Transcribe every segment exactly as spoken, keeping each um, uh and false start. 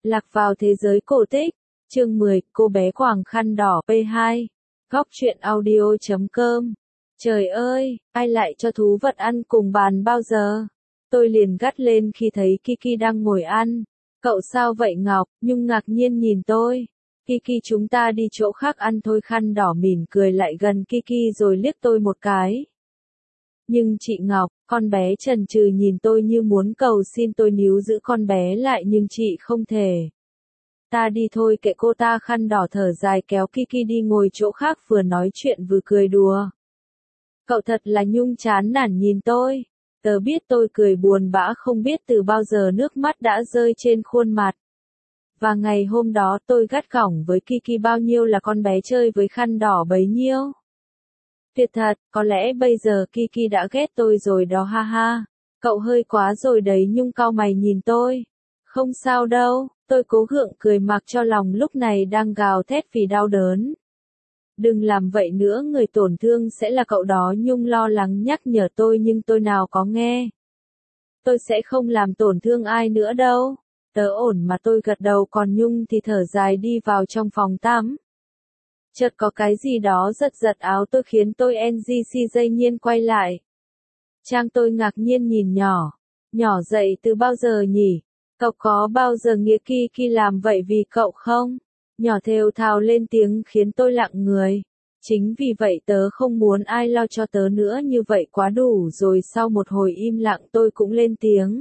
Lạc vào thế giới cổ tích. Chương mười, cô bé quàng khăn đỏ pê hai. Góc truyện audio chấm com. Trời ơi, ai lại cho thú vật ăn cùng bàn bao giờ? Tôi liền gắt lên khi thấy Kiki đang ngồi ăn. Cậu sao vậy Ngọc? Nhung ngạc nhiên nhìn tôi. Kiki, chúng ta đi chỗ khác ăn thôi. Khăn đỏ mỉm cười lại gần Kiki rồi liếc tôi một cái. Nhưng chị Ngọc, con bé chần chừ nhìn tôi như muốn cầu xin tôi níu giữ con bé lại nhưng chị không thể. Ta đi thôi, kệ cô ta. Khăn đỏ thở dài kéo Kiki đi ngồi chỗ khác, vừa nói chuyện vừa cười đùa. Cậu thật là Nhung chán nản nhìn tôi. Tớ biết tôi cười buồn bã, không biết từ bao giờ nước mắt đã rơi trên khuôn mặt. Và ngày hôm đó tôi gắt gỏng với Kiki bao nhiêu là con bé chơi với khăn đỏ bấy nhiêu. Tuyệt thật, có lẽ bây giờ Kiki đã ghét tôi rồi đó ha ha. Cậu hơi quá rồi đấy. Nhung cau mày nhìn tôi. Không sao đâu, tôi cố gượng cười mặc cho lòng lúc này đang gào thét vì đau đớn. Đừng làm vậy nữa, người tổn thương sẽ là cậu đó. Nhung lo lắng nhắc nhở tôi nhưng tôi nào có nghe. Tôi sẽ không làm tổn thương ai nữa đâu. Tớ ổn mà, tôi gật đầu, còn Nhung thì thở dài đi vào trong phòng tắm. Chợt có cái gì đó giật giật áo tôi khiến tôi en giê xê dây nhiên quay lại. Trang, tôi ngạc nhiên nhìn nhỏ. Nhỏ dậy từ bao giờ nhỉ? Cậu có bao giờ nghĩa Kiki làm vậy vì cậu không? Nhỏ thều thào lên tiếng khiến tôi lặng người. Chính vì vậy tớ không muốn ai lo cho tớ nữa, như vậy quá đủ rồi. Sau một hồi im lặng tôi cũng lên tiếng.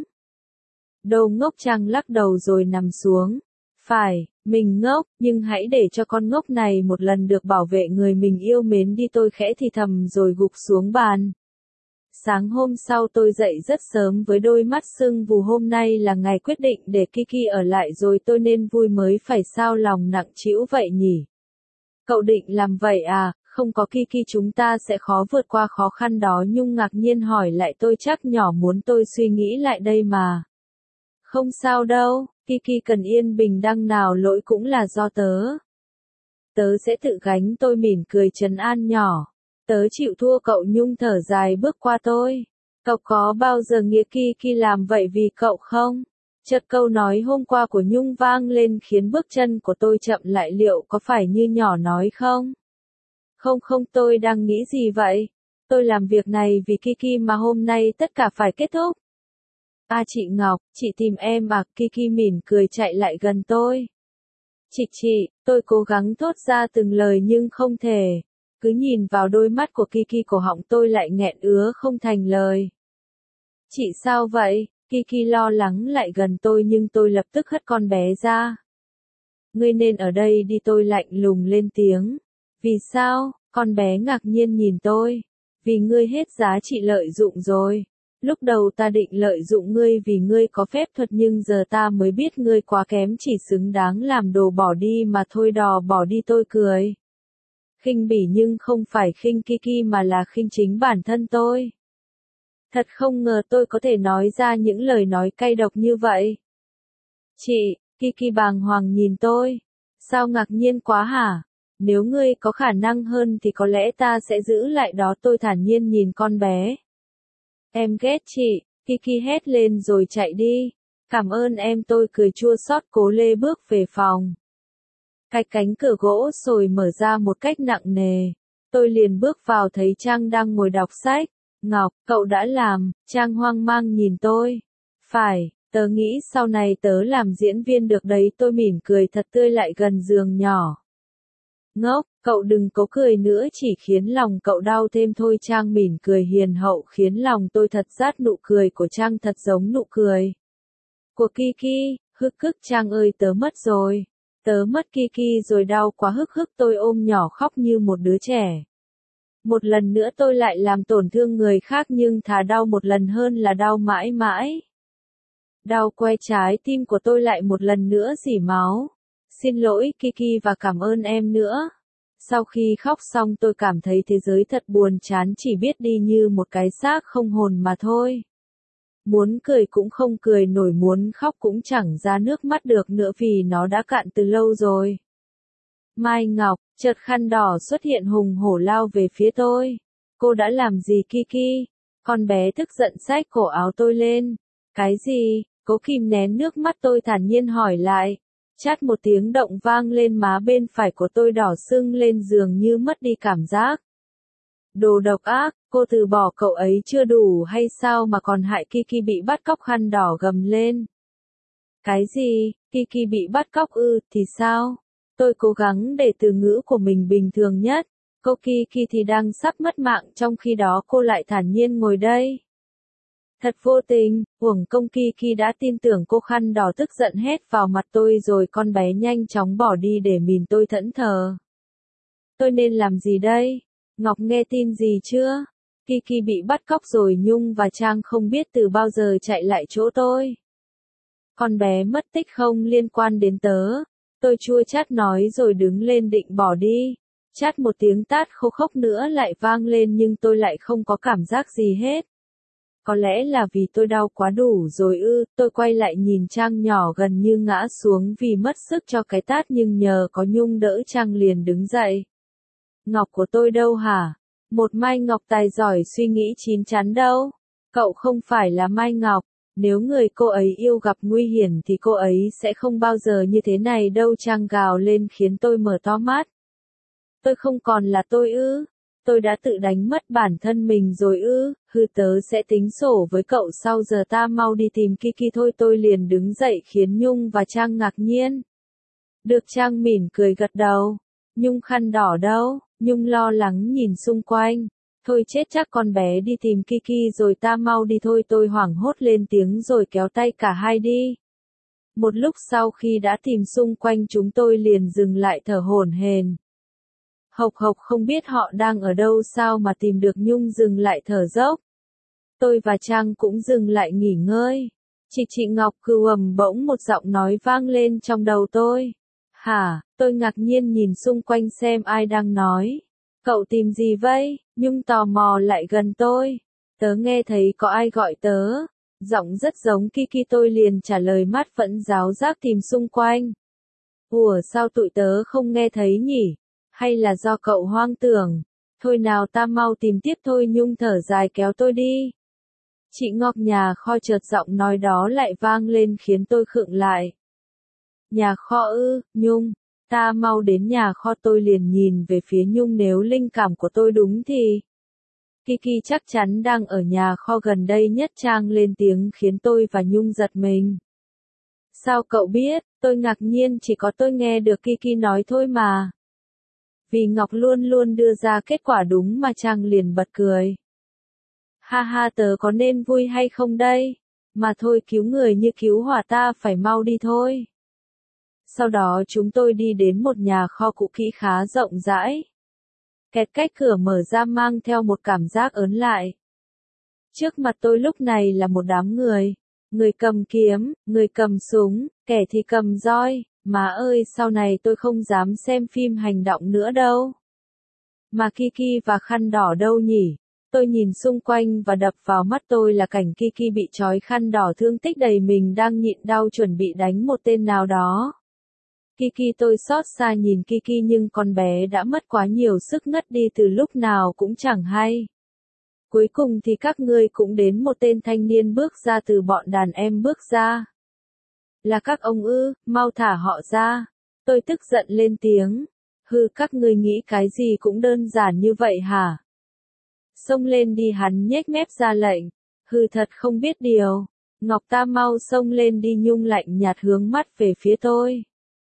Đồ ngốc. Trang lắc đầu rồi nằm xuống. Phải, mình ngốc, nhưng hãy để cho con ngốc này một lần được bảo vệ người mình yêu mến đi, tôi khẽ thì thầm rồi gục xuống bàn. Sáng hôm sau tôi dậy rất sớm với đôi mắt sưng vù. Hôm nay là ngày quyết định để Kiki ở lại rồi, tôi nên vui mới phải, sao lòng nặng trĩu vậy nhỉ? Cậu định làm vậy à? Không có Kiki chúng ta sẽ khó vượt qua khó khăn đó. Nhung ngạc nhiên hỏi lại tôi, chắc nhỏ muốn tôi suy nghĩ lại đây mà. Không sao đâu, Kiki cần yên bình, đằng nào lỗi cũng là do tớ. Tớ sẽ tự gánh, tôi mỉm cười trấn an nhỏ. Tớ chịu thua cậu. Nhung thở dài bước qua tôi. Cậu có bao giờ nghĩa Kiki làm vậy vì cậu không? Chợt câu nói hôm qua của Nhung vang lên khiến bước chân của tôi chậm lại. Liệu có phải như nhỏ nói không? Không không, tôi đang nghĩ gì vậy? Tôi làm việc này vì Kiki mà hôm nay tất cả phải kết thúc. À chị Ngọc, chị tìm em à? Kiki mỉm cười chạy lại gần tôi. Chị chị, tôi cố gắng thốt ra từng lời nhưng không thể. Cứ nhìn vào đôi mắt của Kiki, cổ họng tôi lại nghẹn ứa không thành lời. Chị sao vậy? Kiki lo lắng lại gần tôi nhưng tôi lập tức hất con bé ra. Ngươi nên ở đây đi, tôi lạnh lùng lên tiếng. Vì sao? Con bé ngạc nhiên nhìn tôi. Vì ngươi hết giá trị lợi dụng rồi. Lúc đầu ta định lợi dụng ngươi vì ngươi có phép thuật, nhưng giờ ta mới biết ngươi quá kém, chỉ xứng đáng làm đồ bỏ đi mà thôi. Đò bỏ đi, tôi cười. Khinh bỉ nhưng không phải khinh Kiki mà là khinh chính bản thân tôi. Thật không ngờ tôi có thể nói ra những lời nói cay độc như vậy. Chị, Kiki bàng hoàng nhìn tôi. Sao ngạc nhiên quá hả? Nếu ngươi có khả năng hơn thì có lẽ ta sẽ giữ lại đó, tôi thản nhiên nhìn con bé. Em ghét chị, Kiki hét lên rồi chạy đi. Cảm ơn em, tôi cười chua xót cố lê bước về phòng. Cái cánh cửa gỗ sồi mở ra một cách nặng nề. Tôi liền bước vào thấy Trang đang ngồi đọc sách. Ngọc, cậu đã làm? Trang hoang mang nhìn tôi. Phải, tớ nghĩ sau này tớ làm diễn viên được đấy, tôi mỉm cười thật tươi lại gần giường nhỏ. Ngốc, cậu đừng có cười nữa, chỉ khiến lòng cậu đau thêm thôi. Trang mỉm cười hiền hậu khiến lòng tôi thật rát. Nụ cười của Trang thật giống nụ cười của Kiki. Hức hức, Trang ơi tớ mất rồi. Tớ mất Kiki rồi, đau quá. Hức hức, tôi ôm nhỏ khóc như một đứa trẻ. Một lần nữa tôi lại làm tổn thương người khác, nhưng thà đau một lần hơn là đau mãi mãi. Đau que trái tim của tôi lại một lần nữa rỉ máu. Xin lỗi Kiki và cảm ơn em nữa. Sau khi khóc xong tôi cảm thấy thế giới thật buồn chán, chỉ biết đi như một cái xác không hồn mà thôi. Muốn cười cũng không cười nổi, muốn khóc cũng chẳng ra nước mắt được nữa vì nó đã cạn từ lâu rồi. Mai Ngọc, chợt khăn đỏ xuất hiện hùng hổ lao về phía tôi. Cô đã làm gì Kiki? Con bé tức giận xách cổ áo tôi lên. Cái gì? Cố kìm nén nước mắt tôi thản nhiên hỏi lại. Chát một tiếng động vang lên, má bên phải của tôi đỏ sưng lên dường như mất đi cảm giác. Đồ độc ác, cô từ bỏ cậu ấy chưa đủ hay sao mà còn hại Kiki bị bắt cóc, khăn đỏ gầm lên. Cái gì, Kiki bị bắt cóc ư, thì sao? Tôi cố gắng để từ ngữ của mình bình thường nhất. Cô Kiki thì đang sắp mất mạng, trong khi đó cô lại thản nhiên ngồi đây. Thật vô tình, uổng công Kiki đã tin tưởng cô. Khăn đỏ tức giận hét vào mặt tôi rồi con bé nhanh chóng bỏ đi để mìn tôi thẫn thờ. Tôi nên làm gì đây? Ngọc nghe tin gì chưa? Kiki bị bắt cóc rồi, Nhung và Trang không biết từ bao giờ chạy lại chỗ tôi. Con bé mất tích không liên quan đến tớ. Tôi chua chát nói rồi đứng lên định bỏ đi. Chát một tiếng tát khô khốc nữa lại vang lên nhưng tôi lại không có cảm giác gì hết. Có lẽ là vì tôi đau quá đủ rồi ư. Tôi quay lại nhìn Trang nhỏ gần như ngã xuống vì mất sức cho cái tát, nhưng nhờ có Nhung đỡ Trang liền đứng dậy. Ngọc của tôi đâu hả? Một Mai Ngọc tài giỏi suy nghĩ chín chắn đâu. Cậu không phải là Mai Ngọc. Nếu người cô ấy yêu gặp nguy hiểm thì cô ấy sẽ không bao giờ như thế này đâu. Trang gào lên khiến tôi mở to mắt. Tôi không còn là tôi ư? Tôi đã tự đánh mất bản thân mình rồi ư? Hư, tớ sẽ tính sổ với cậu sau. Giờ ta mau đi tìm Kiki thôi. Tôi liền đứng dậy khiến Nhung và Trang ngạc nhiên. Được, Trang mỉm cười gật đầu. Nhung, khăn đỏ đâu? Nhung lo lắng nhìn xung quanh. Thôi chết chắc, con bé đi tìm Kiki rồi, ta mau đi thôi. Tôi hoảng hốt lên tiếng rồi kéo tay cả hai đi. Một lúc sau khi đã tìm xung quanh, chúng tôi liền dừng lại thở hổn hển. Hộc hộc, không biết họ đang ở đâu, sao mà tìm được. Nhung dừng lại thở dốc. Tôi và Trang cũng dừng lại nghỉ ngơi. Chị chị Ngọc cừu ầm, bỗng một giọng nói vang lên trong đầu tôi. Hả? Tôi ngạc nhiên nhìn xung quanh xem ai đang nói. Cậu tìm gì vậy? Nhung tò mò lại gần tôi. Tớ nghe thấy có ai gọi tớ. Giọng rất giống Kiki, tôi liền trả lời, mắt vẫn ráo rác tìm xung quanh. Ủa, sao tụi tớ không nghe thấy nhỉ? Hay là do cậu hoang tưởng? Thôi nào, ta mau tìm tiếp thôi. Nhung thở dài kéo tôi đi. Chị Ngọc nhà kho, chợt giọng nói đó lại vang lên khiến tôi khựng lại. Nhà kho ư? Nhung, ta mau đến nhà kho. Tôi liền nhìn về phía Nhung, nếu linh cảm của tôi đúng thì Kiki chắc chắn đang ở nhà kho gần đây nhất. Trang lên tiếng khiến tôi và Nhung giật mình. Sao cậu biết? Tôi ngạc nhiên, chỉ có tôi nghe được Kiki nói thôi mà. Vì Ngọc luôn luôn đưa ra kết quả đúng mà. Trang liền bật cười. Ha ha, tớ có nên vui hay không đây? Mà thôi, cứu người như cứu hỏa, ta phải mau đi thôi. Sau đó chúng tôi đi đến một nhà kho cũ kỹ khá rộng rãi. Kẹt cách cửa mở ra mang theo một cảm giác ớn lại. Trước mặt tôi lúc này là một đám người. Người cầm kiếm, người cầm súng, kẻ thì cầm roi. Má ơi, sau này tôi không dám xem phim hành động nữa đâu. Mà Kiki và khăn đỏ đâu nhỉ? Tôi nhìn xung quanh và đập vào mắt tôi là cảnh Kiki bị trói, khăn đỏ thương tích đầy mình đang nhịn đau chuẩn bị đánh một tên nào đó. Kiki, tôi xót xa nhìn Kiki nhưng con bé đã mất quá nhiều sức, ngất đi từ lúc nào cũng chẳng hay. Cuối cùng thì các ngươi cũng đến, một tên thanh niên bước ra từ bọn đàn em bước ra. Là các ông ư? Mau thả họ ra. Tôi tức giận lên tiếng. Hừ, các ngươi nghĩ cái gì cũng đơn giản như vậy hả? Xông lên đi, hắn nhếch mép ra lệnh. Hừ, thật không biết điều. Ngọc, ta mau xông lên đi. Nhung lạnh nhạt hướng mắt về phía tôi.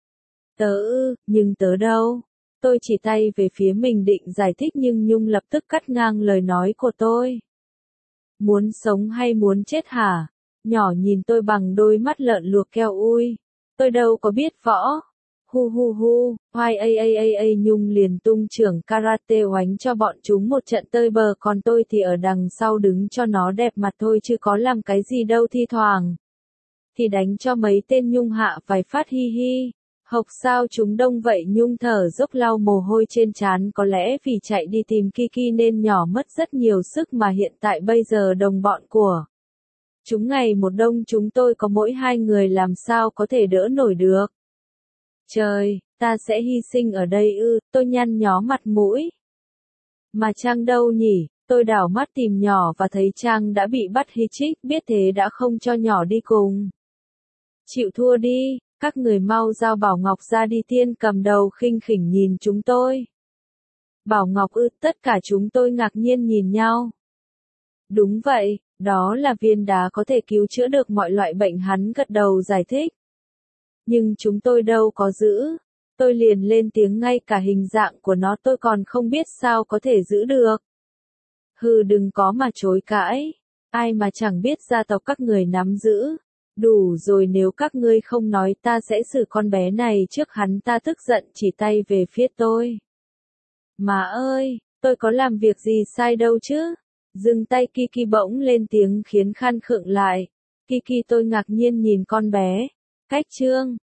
Tớ ư? Nhưng tớ đâu? Tôi chỉ tay về phía mình định giải thích nhưng Nhung lập tức cắt ngang lời nói của tôi. Muốn sống hay muốn chết hả? Nhỏ nhìn tôi bằng đôi mắt lợn luộc keo ui. Tôi đâu có biết võ. Hu hu hu, hoài a a a a. Nhung liền tung chưởng karate oánh cho bọn chúng một trận tơi bờ, còn tôi thì ở đằng sau đứng cho nó đẹp mặt thôi chứ có làm cái gì đâu. Thi thoảng thì đánh cho mấy tên Nhung hạ vài phát, hi hi. Hộc, sao chúng đông vậy? Nhung thở dốc lau mồ hôi trên trán, có lẽ vì chạy đi tìm Kiki nên nhỏ mất rất nhiều sức, mà hiện tại bây giờ đồng bọn của chúng ngày một đông, chúng tôi có mỗi hai người, làm sao có thể đỡ nổi được. Trời, ta sẽ hy sinh ở đây ư? Tôi nhăn nhó mặt mũi. Mà Trang đâu nhỉ? Tôi đảo mắt tìm nhỏ và thấy Trang đã bị bắt. Hi chích biết thế đã không cho nhỏ đi cùng. Chịu thua đi, Các người mau giao Bảo Ngọc ra đi, Tiên cầm đầu khinh khỉnh nhìn chúng tôi. Bảo Ngọc ư? Tất cả chúng tôi ngạc nhiên nhìn nhau. Đúng vậy, đó là viên đá có thể cứu chữa được mọi loại bệnh, hắn gật đầu giải thích. Nhưng chúng tôi đâu có giữ. Tôi liền lên tiếng, ngay cả hình dạng của nó tôi còn không biết sao có thể giữ được. Hừ, đừng có mà chối cãi. Ai mà chẳng biết gia tộc các người nắm giữ. Đủ rồi, nếu các ngươi không nói ta sẽ xử con bé này trước hắn ta. Tức giận chỉ tay về phía tôi. Má ơi, tôi có làm việc gì sai đâu chứ? Dừng tay, Kiki bỗng lên tiếng khiến Khan khựng lại. Kiki, tôi ngạc nhiên nhìn con bé. Cách trương,